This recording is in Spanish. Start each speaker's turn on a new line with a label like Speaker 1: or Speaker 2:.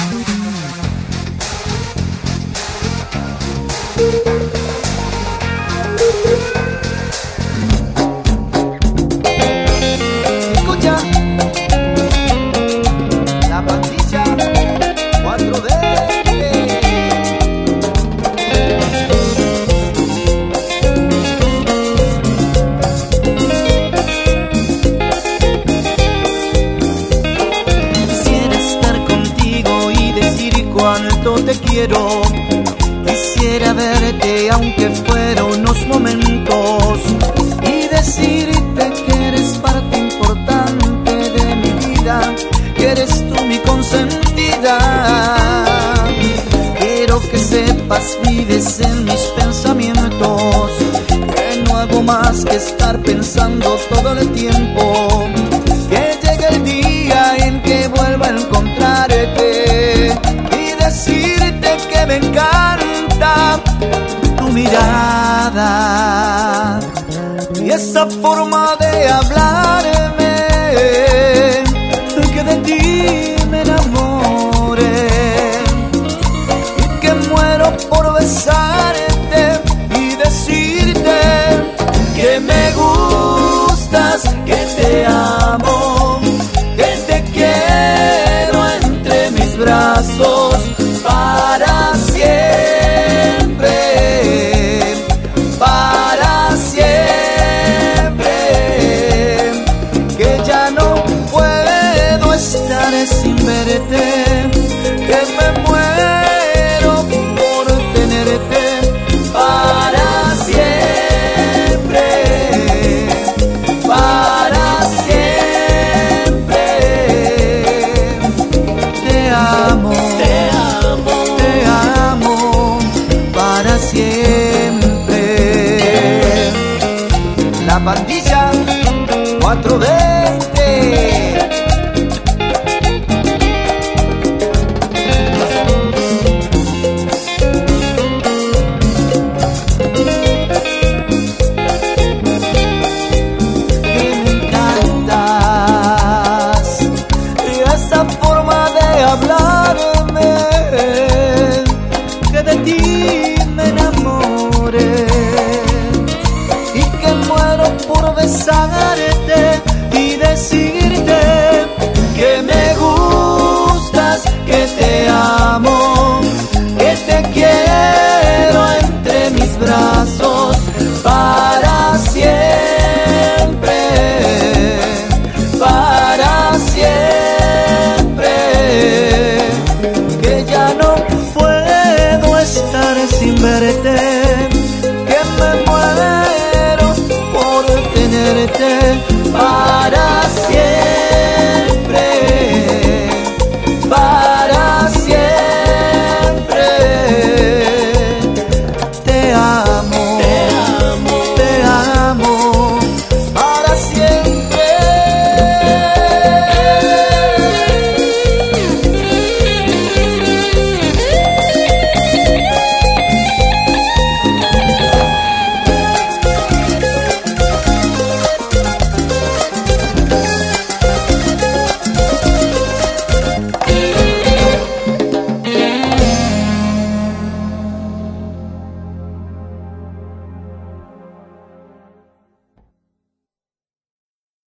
Speaker 1: Escucha, la pandilla 4D. Quisiera estar contigo y decir cuánto te quiero. Quisiera verte aunque fuera unos momentos y decirte que eres parte importante de mi vida, que eres tú mi consentida. Quiero que sepas, vives en mis pensamientos, que no hago más que estar pensando todo el tiempo. Que llegue el día en que vuelva a encontrarte y decirte que me encanta tu mirada y esa forma de hablarme, que de ti me enamore y que muero por besarte y decirte que me gustas, que te amo, que te quiero entre mis brazos para siempre, para siempre, que ya no puedo estar sin verte, que me muero por tenerte para siempre, para siempre. Te amo, te amo, te amo para siempre. La pandilla 420. Hablarme, que de ti me enamore y que muero por besarte y decirte que me gustas, que te amo, que te quiero entre mis brazos.